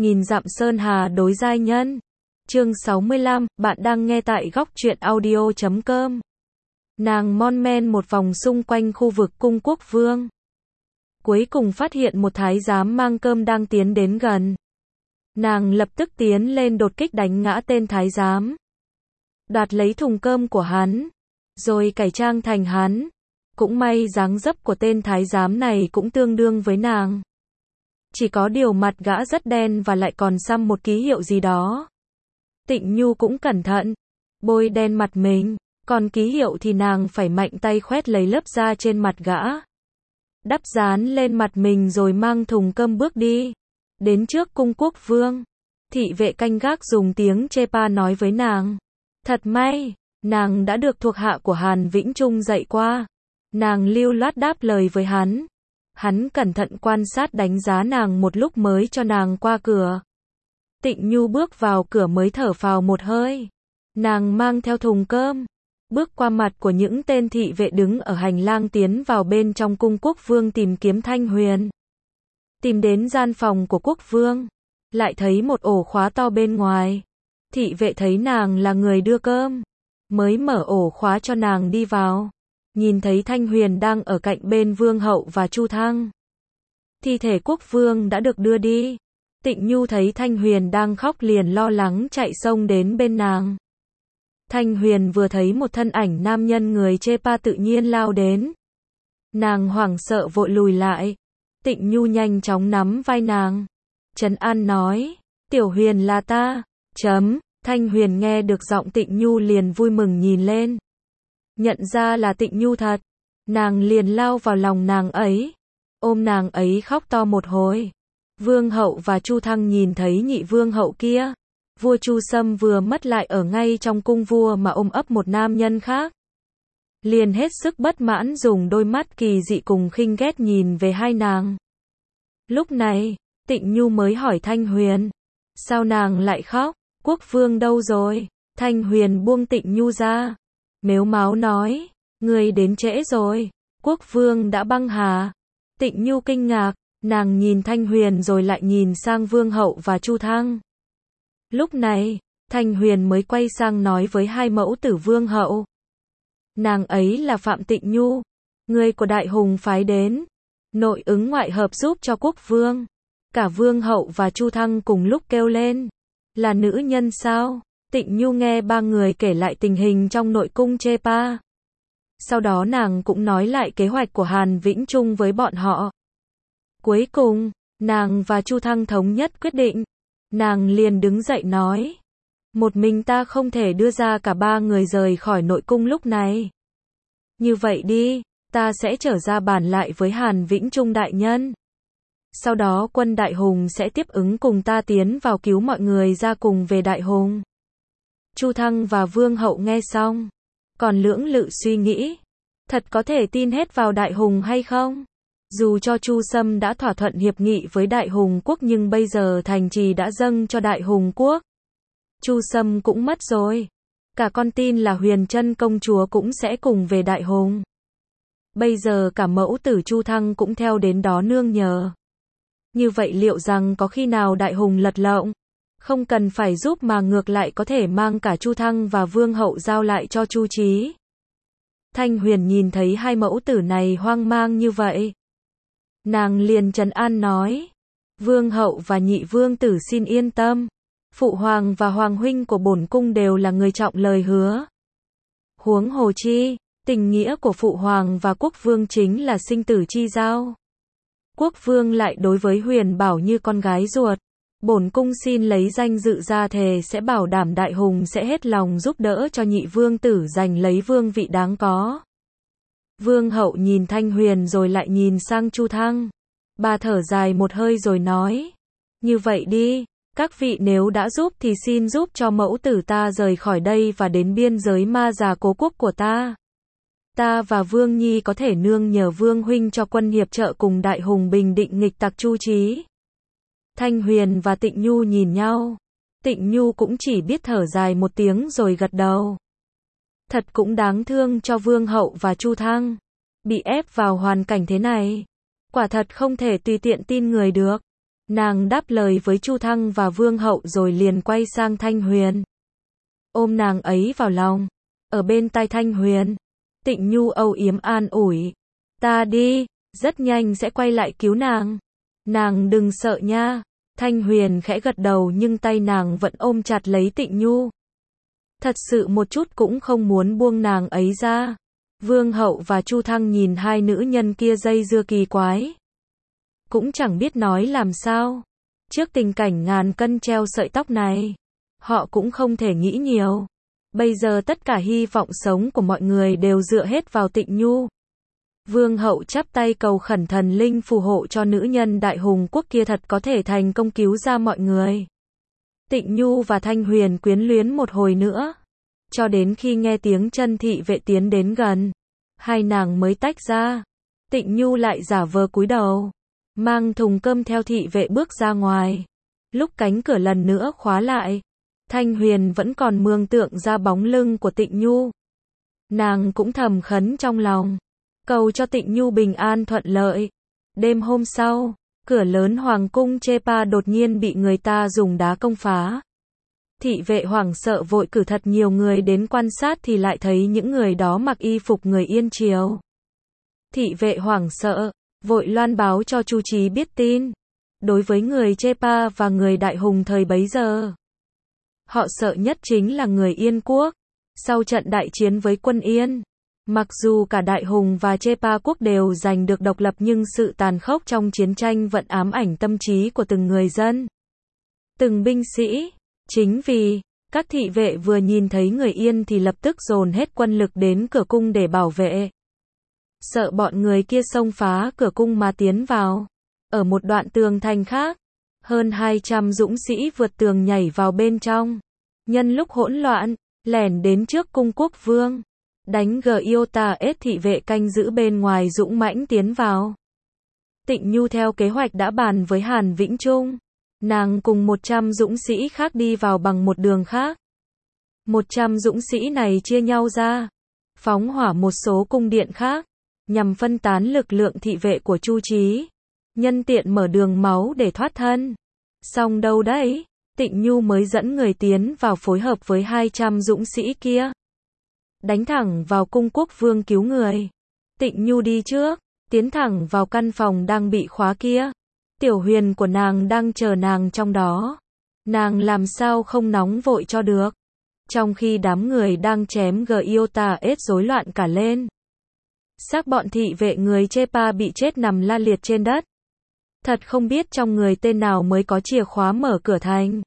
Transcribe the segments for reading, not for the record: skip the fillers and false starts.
nghìn dặm sơn hà đối giai nhân. Chương 65, bạn đang nghe tại góc truyện audio.com. Nàng mon men một vòng xung quanh khu vực cung quốc vương. Cuối cùng phát hiện một thái giám mang cơm đang tiến đến gần. Nàng lập tức tiến lên đột kích đánh ngã tên thái giám. Đoạt lấy thùng cơm của hắn, rồi cải trang thành hắn. Cũng may dáng dấp của tên thái giám này cũng tương đương với nàng. Chỉ có điều mặt gã rất đen và lại còn xăm một ký hiệu gì đó. Tịnh Nhu cũng cẩn thận, bôi đen mặt mình, còn ký hiệu thì nàng phải mạnh tay khoét lấy lớp da trên mặt gã. Đắp dán lên mặt mình rồi mang thùng cơm bước đi. Đến trước cung quốc vương, thị vệ canh gác dùng tiếng Chepa nói với nàng. Thật may, nàng đã được thuộc hạ của Hàn Vĩnh Trung dạy qua. Nàng lưu loát đáp lời với hắn. Hắn cẩn thận quan sát đánh giá nàng một lúc mới cho nàng qua cửa. Tịnh Nhu bước vào cửa mới thở phào một hơi. Nàng mang theo thùng cơm, bước qua mặt của những tên thị vệ đứng ở hành lang tiến vào bên trong cung quốc vương tìm kiếm Thanh Huyền. Tìm đến gian phòng của quốc vương, lại thấy một ổ khóa to bên ngoài. Thị vệ thấy nàng là người đưa cơm, mới mở ổ khóa cho nàng đi vào. Nhìn thấy Thanh Huyền đang ở cạnh bên Vương Hậu và Chu Thăng. Thi thể quốc vương đã được đưa đi. Tịnh Nhu thấy Thanh Huyền đang khóc liền lo lắng chạy xông đến bên nàng. Thanh Huyền vừa thấy một thân ảnh nam nhân người Chepa tự nhiên lao đến. Nàng hoảng sợ vội lùi lại. Tịnh Nhu nhanh chóng nắm vai nàng. Trấn an nói, Tiểu Huyền là ta. Thanh Huyền nghe được giọng Tịnh Nhu liền vui mừng nhìn lên. Nhận ra là Tịnh Nhu thật. Nàng liền lao vào lòng nàng ấy. Ôm nàng ấy khóc to một hồi. Vương Hậu và Chu Thăng nhìn thấy nhị vương hậu kia. Vua Chu Sâm vừa mất lại ở ngay trong cung vua mà ôm ấp một nam nhân khác. Liền hết sức bất mãn dùng đôi mắt kỳ dị cùng khinh ghét nhìn về hai nàng. Lúc này, Tịnh Nhu mới hỏi Thanh Huyền. Sao nàng lại khóc? Quốc vương đâu rồi? Thanh Huyền buông Tịnh Nhu ra. Mếu máo nói, người đến trễ rồi. Quốc vương đã băng hà. Tịnh Nhu kinh ngạc. Nàng nhìn Thanh Huyền rồi lại nhìn sang Vương Hậu và Chu Thăng. Lúc này, Thanh Huyền mới quay sang nói với hai mẫu tử Vương Hậu. Nàng ấy là Phạm Tịnh Nhu, người của Đại Hùng phái đến, nội ứng ngoại hợp giúp cho quốc vương. Cả Vương Hậu và Chu Thăng cùng lúc kêu lên. Là nữ nhân sao? Tịnh Nhu nghe ba người kể lại tình hình trong nội cung Chepa. Sau đó nàng cũng nói lại kế hoạch của Hàn Vĩnh Trung với bọn họ. Cuối cùng, nàng và Chu Thăng thống nhất quyết định. Nàng liền đứng dậy nói. Một mình ta không thể đưa ra cả ba người rời khỏi nội cung lúc này. Như vậy đi, ta sẽ trở ra bàn lại với Hàn Vĩnh Trung đại nhân. Sau đó quân Đại Hùng sẽ tiếp ứng cùng ta tiến vào cứu mọi người ra cùng về Đại Hùng. Chu Thăng và Vương Hậu nghe xong, còn lưỡng lự suy nghĩ. Thật có thể tin hết vào Đại Hùng hay không? Dù cho Chu Sâm đã thỏa thuận hiệp nghị với Đại Hùng quốc nhưng bây giờ thành trì đã dâng cho Đại Hùng quốc. Chu Sâm cũng mất rồi. Cả con tin là Huyền Trân công chúa cũng sẽ cùng về Đại Hùng. Bây giờ cả mẫu tử Chu Thăng cũng theo đến đó nương nhờ. Như vậy liệu rằng có khi nào Đại Hùng lật lọng, không cần phải giúp mà ngược lại có thể mang cả Chu Thăng và Vương Hậu giao lại cho Chu Chí? Thanh Huyền nhìn thấy hai mẫu tử này hoang mang như vậy. Nàng liền trấn an nói. Vương Hậu và nhị vương tử xin yên tâm. Phụ hoàng và hoàng huynh của bổn cung đều là người trọng lời hứa. Huống hồ chi, tình nghĩa của phụ hoàng và quốc vương chính là sinh tử chi giao. Quốc vương lại đối với Huyền Bảo như con gái ruột. Bổn cung xin lấy danh dự ra thề sẽ bảo đảm Đại Hùng sẽ hết lòng giúp đỡ cho nhị vương tử giành lấy vương vị đáng có. Vương Hậu nhìn Thanh Huyền rồi lại nhìn sang Chu Thăng. Bà thở dài một hơi rồi nói. Như vậy đi, các vị nếu đã giúp thì xin giúp cho mẫu tử ta rời khỏi đây và đến biên giới Ma Già cố quốc của ta. Ta và Vương Nhi có thể nương nhờ Vương huynh cho quân hiệp trợ cùng Đại Hùng bình định nghịch tặc Chu Chí. Thanh Huyền và Tịnh Nhu nhìn nhau. Tịnh Nhu cũng chỉ biết thở dài một tiếng rồi gật đầu. Thật cũng đáng thương cho Vương Hậu và Chu Thăng. Bị ép vào hoàn cảnh thế này. Quả thật không thể tùy tiện tin người được. Nàng đáp lời với Chu Thăng và Vương Hậu rồi liền quay sang Thanh Huyền. Ôm nàng ấy vào lòng. Ở bên tai Thanh Huyền, Tịnh Nhu âu yếm an ủi. Ta đi, rất nhanh sẽ quay lại cứu nàng. Nàng đừng sợ nha. Thanh Huyền khẽ gật đầu nhưng tay nàng vẫn ôm chặt lấy Tịnh Nhu. Thật sự một chút cũng không muốn buông nàng ấy ra. Vương Hậu và Chu Thăng nhìn hai nữ nhân kia dây dưa kỳ quái. Cũng chẳng biết nói làm sao. Trước tình cảnh ngàn cân treo sợi tóc này, họ cũng không thể nghĩ nhiều. Bây giờ tất cả hy vọng sống của mọi người đều dựa hết vào Tịnh Nhu. Vương Hậu chắp tay cầu khẩn thần linh phù hộ cho nữ nhân đại hùng quốc kia thật có thể thành công cứu ra mọi người. Tịnh Nhu và Thanh Huyền quyến luyến một hồi nữa. Cho đến khi nghe tiếng chân thị vệ tiến đến gần, hai nàng mới tách ra. Tịnh Nhu lại giả vờ cúi đầu, mang thùng cơm theo thị vệ bước ra ngoài. Lúc cánh cửa lần nữa khóa lại, Thanh Huyền vẫn còn mường tượng ra bóng lưng của Tịnh Nhu. Nàng cũng thầm khấn trong lòng, cầu cho Tịnh Nhu bình an thuận lợi. Đêm hôm sau, cửa lớn hoàng cung Chepa đột nhiên bị người ta dùng đá công phá. Thị vệ hoảng sợ vội cử thật nhiều người đến quan sát thì lại thấy những người đó mặc y phục người Yên Triều. Thị vệ hoảng sợ, vội loan báo cho Chu Chí biết tin. Đối với người Chepa và người Đại Hùng thời bấy giờ, họ sợ nhất chính là người Yên quốc. Sau trận đại chiến với quân Yên, mặc dù cả Đại Hùng và Chepa quốc đều giành được độc lập nhưng sự tàn khốc trong chiến tranh vẫn ám ảnh tâm trí của từng người dân, từng binh sĩ. Chính vì các thị vệ vừa nhìn thấy người Yên thì lập tức dồn hết quân lực đến cửa cung để bảo vệ. Sợ bọn người kia xông phá cửa cung mà tiến vào. Ở một đoạn tường thành khác, hơn 200 dũng sĩ vượt tường nhảy vào bên trong. Nhân lúc hỗn loạn, lẻn đến trước cung quốc vương, đánh Giota S thị vệ canh giữ bên ngoài dũng mãnh tiến vào. Tịnh Nhu theo kế hoạch đã bàn với Hàn Vĩnh Trung. Nàng cùng 100 dũng sĩ khác đi vào bằng một đường khác. 100 dũng sĩ này chia nhau ra, phóng hỏa một số cung điện khác, nhằm phân tán lực lượng thị vệ của Chu Chí, nhân tiện mở đường máu để thoát thân. Xong đâu đấy, Tịnh Nhu mới dẫn người tiến vào phối hợp với 200 dũng sĩ kia, đánh thẳng vào cung quốc vương cứu người. Tịnh Nhu đi trước, tiến thẳng vào căn phòng đang bị khóa kia. Tiểu Huyền của nàng đang chờ nàng trong đó. Nàng làm sao không nóng vội cho được. Trong khi đám người đang chém Giota S rối loạn cả lên. Xác bọn thị vệ người Chepa bị chết nằm la liệt trên đất. Thật không biết trong người tên nào mới có chìa khóa mở cửa thành.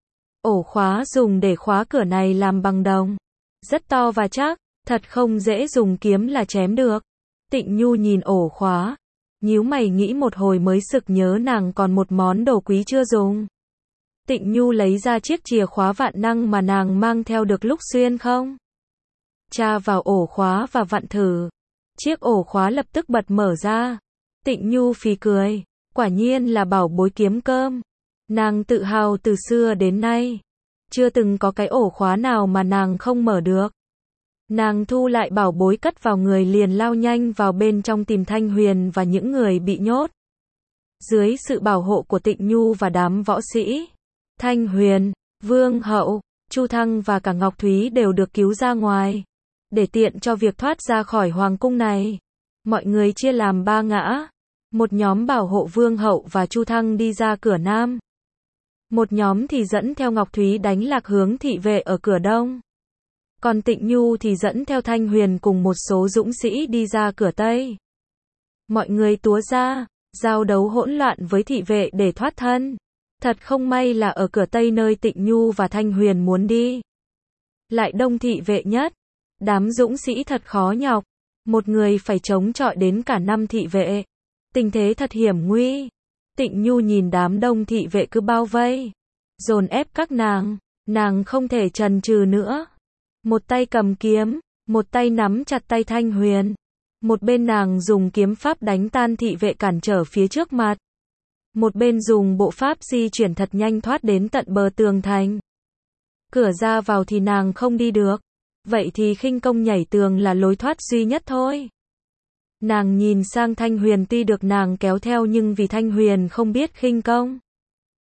Ổ khóa dùng để khóa cửa này làm bằng đồng, rất to và chắc, thật không dễ dùng kiếm là chém được. Tịnh Nhu nhìn ổ khóa, nhíu mày nghĩ một hồi mới sực nhớ nàng còn một món đồ quý chưa dùng. Tịnh Nhu lấy ra chiếc chìa khóa vạn năng mà nàng mang theo được lúc xuyên không. Tra vào ổ khóa và vặn thử. Chiếc ổ khóa lập tức bật mở ra. Tịnh Nhu phì cười, quả nhiên là bảo bối kiếm cơm. Nàng tự hào từ xưa đến nay, chưa từng có cái ổ khóa nào mà nàng không mở được. Nàng thu lại bảo bối cất vào người liền lao nhanh vào bên trong tìm Thanh Huyền và những người bị nhốt. Dưới sự bảo hộ của Tịnh Nhu và đám võ sĩ, Thanh Huyền, Vương Hậu, Chu Thăng và cả Ngọc Thúy đều được cứu ra ngoài. Để tiện cho việc thoát ra khỏi hoàng cung này, mọi người chia làm 3 ngã. Một nhóm bảo hộ Vương Hậu và Chu Thăng đi ra cửa Nam. Một nhóm thì dẫn theo Ngọc Thúy đánh lạc hướng thị vệ ở cửa Đông. Còn Tịnh Nhu thì dẫn theo Thanh Huyền cùng một số dũng sĩ đi ra cửa Tây. Mọi người túa ra, giao đấu hỗn loạn với thị vệ để thoát thân. Thật không may là ở cửa Tây nơi Tịnh Nhu và Thanh Huyền muốn đi, lại đông thị vệ nhất. Đám dũng sĩ thật khó nhọc. Một người phải chống chọi đến cả 5 thị vệ. Tình thế thật hiểm nguy. Tịnh Nhu nhìn đám đông thị vệ cứ bao vây, dồn ép các nàng không thể chần chừ nữa. Một tay cầm kiếm, một tay nắm chặt tay Thanh Huyền. Một bên nàng dùng kiếm pháp đánh tan thị vệ cản trở phía trước mặt. Một bên dùng bộ pháp di chuyển thật nhanh thoát đến tận bờ tường thành. Cửa ra vào thì nàng không đi được. Vậy thì khinh công nhảy tường là lối thoát duy nhất thôi. Nàng nhìn sang Thanh Huyền, tuy được nàng kéo theo nhưng vì Thanh Huyền không biết khinh công,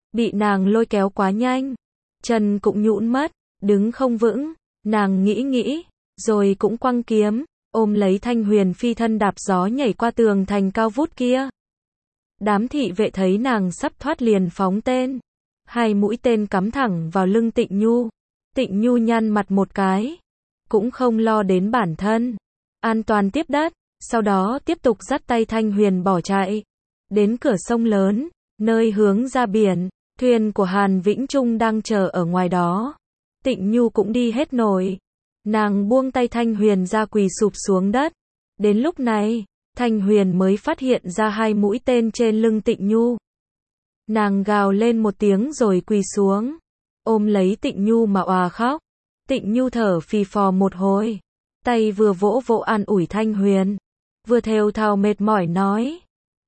bị nàng lôi kéo quá nhanh, chân cũng nhũn mất, đứng không vững, nàng nghĩ, rồi cũng quăng kiếm, ôm lấy Thanh Huyền phi thân đạp gió nhảy qua tường thành cao vút kia. Đám thị vệ thấy nàng sắp thoát liền phóng tên, 2 mũi tên cắm thẳng vào lưng Tịnh Nhu. Tịnh Nhu nhăn mặt một cái, cũng không lo đến bản thân, an toàn tiếp đất, sau đó tiếp tục dắt tay Thanh Huyền bỏ chạy. Đến cửa sông lớn, nơi hướng ra biển, thuyền của Hàn Vĩnh Trung đang chờ ở ngoài đó. Tịnh Nhu cũng đi hết nổi. Nàng buông tay Thanh Huyền ra quỳ sụp xuống đất. Đến lúc này, Thanh Huyền mới phát hiện ra 2 mũi tên trên lưng Tịnh Nhu. Nàng gào lên một tiếng rồi quỳ xuống, ôm lấy Tịnh Nhu mà òa khóc. Tịnh Nhu thở phì phò một hồi, tay vừa vỗ vỗ an ủi Thanh Huyền, vừa thều thào mệt mỏi nói: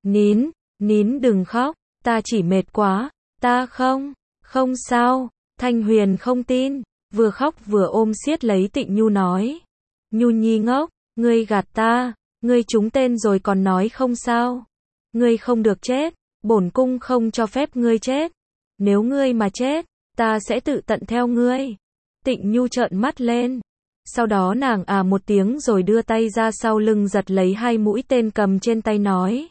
nín đừng khóc, ta chỉ mệt quá, ta không sao. Thanh Huyền không tin, vừa khóc vừa ôm siết lấy Tịnh Nhu nói: Nhu nhi ngốc, ngươi gạt ta, ngươi trúng tên rồi còn nói không sao. Ngươi không được chết, bổn cung không cho phép ngươi chết. Nếu ngươi mà chết, ta sẽ tự tận theo ngươi. Tịnh Nhu trợn mắt lên. Sau đó nàng một tiếng rồi đưa tay ra sau lưng giật lấy 2 mũi tên cầm trên tay nói: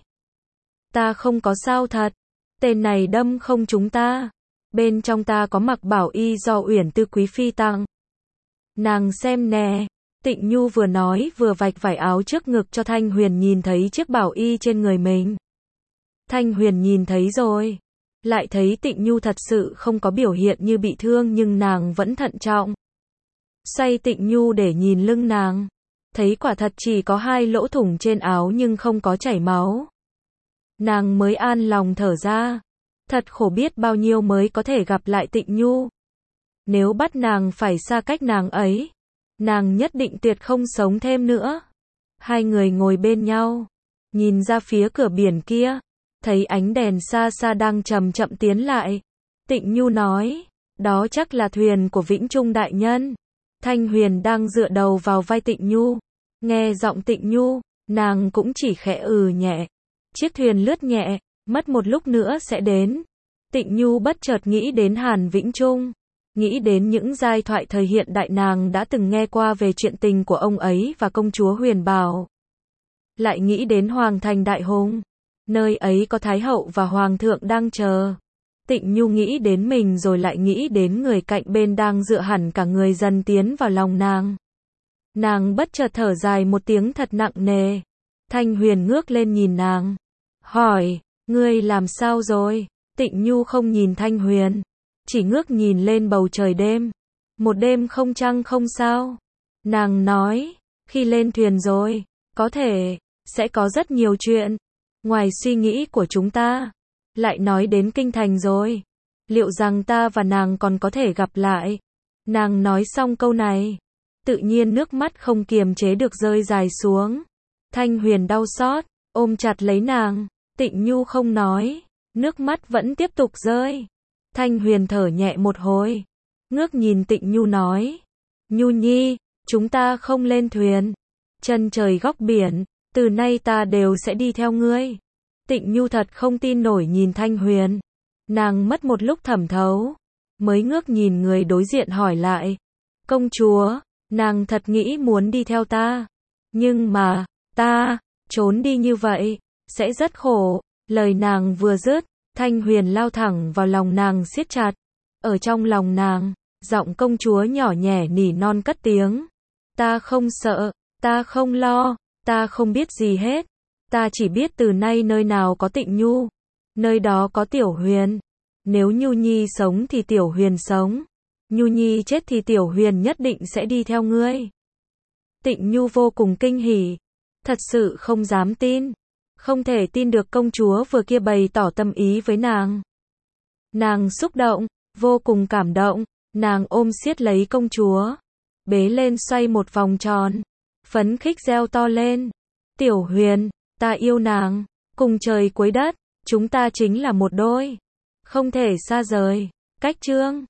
ta không có sao thật, tên này đâm không trúng ta. Bên trong ta có mặc bảo y do Uyển Tư quý phi tặng. Nàng xem nè. Tịnh Nhu vừa nói vừa vạch vải áo trước ngực cho Thanh Huyền nhìn thấy chiếc bảo y trên người mình. Thanh Huyền nhìn thấy rồi, lại thấy Tịnh Nhu thật sự không có biểu hiện như bị thương nhưng nàng vẫn thận trọng. Xoay Tịnh Nhu để nhìn lưng nàng, thấy quả thật chỉ có 2 lỗ thủng trên áo nhưng không có chảy máu. Nàng mới an lòng thở ra, thật khổ biết bao nhiêu mới có thể gặp lại Tịnh Nhu. Nếu bắt nàng phải xa cách nàng ấy, nàng nhất định tuyệt không sống thêm nữa. 2 người ngồi bên nhau, nhìn ra phía cửa biển kia, thấy ánh đèn xa xa đang chậm chậm tiến lại. Tịnh Nhu nói: đó chắc là thuyền của Vĩnh Trung đại nhân. Thanh Huyền đang dựa đầu vào vai Tịnh Nhu, nghe giọng Tịnh Nhu, nàng cũng chỉ khẽ nhẹ. Chiếc thuyền lướt nhẹ, mất một lúc nữa sẽ đến. Tịnh Nhu bất chợt nghĩ đến Hàn Vĩnh Trung, nghĩ đến những giai thoại thời hiện đại nàng đã từng nghe qua về chuyện tình của ông ấy và công chúa Huyền Bảo. Lại nghĩ đến Hoàng thành Đại Hùng, nơi ấy có Thái hậu và Hoàng thượng đang chờ. Tịnh Nhu nghĩ đến mình rồi lại nghĩ đến người cạnh bên đang dựa hẳn cả người dần tiến vào lòng nàng. Nàng bất chợt thở dài một tiếng thật nặng nề. Thanh Huyền ngước lên nhìn nàng, hỏi: ngươi làm sao rồi? Tịnh Nhu không nhìn Thanh Huyền, chỉ ngước nhìn lên bầu trời đêm. Một đêm không trăng không sao. Nàng nói: khi lên thuyền rồi, có thể sẽ có rất nhiều chuyện ngoài suy nghĩ của chúng ta. Lại nói đến kinh thành rồi, liệu rằng ta và nàng còn có thể gặp lại? Nàng nói xong câu này, tự nhiên nước mắt không kiềm chế được rơi dài xuống. Thanh Huyền đau xót, ôm chặt lấy nàng. Tịnh Nhu không nói, nước mắt vẫn tiếp tục rơi. Thanh Huyền thở nhẹ một hồi, ngước nhìn Tịnh Nhu nói: Nhu nhi, chúng ta không lên thuyền, chân trời góc biển, từ nay ta đều sẽ đi theo ngươi. Tịnh Nhu thật không tin nổi nhìn Thanh Huyền. Nàng mất một lúc thẩm thấu, mới ngước nhìn người đối diện hỏi lại: công chúa, nàng thật nghĩ muốn đi theo ta, nhưng mà, ta, trốn đi như vậy, sẽ rất khổ. Lời nàng vừa dứt, Thanh Huyền lao thẳng vào lòng nàng siết chặt. Ở trong lòng nàng, giọng công chúa nhỏ nhẹ nỉ non cất tiếng: ta không sợ, ta không lo, ta không biết gì hết. Ta chỉ biết từ nay nơi nào có Tịnh Nhu, nơi đó có Tiểu Huyền. Nếu Nhu nhi sống thì Tiểu Huyền sống, Nhu nhi chết thì Tiểu Huyền nhất định sẽ đi theo ngươi. Tịnh Nhu vô cùng kinh hỉ, thật sự không dám tin, không thể tin được công chúa vừa kia bày tỏ tâm ý với nàng. Nàng xúc động, vô cùng cảm động, nàng ôm siết lấy công chúa, bế lên xoay một vòng tròn, phấn khích reo to lên: Tiểu Huyền, ta yêu nàng, cùng trời cuối đất, chúng ta chính là một đôi, không thể xa rời. Cách chương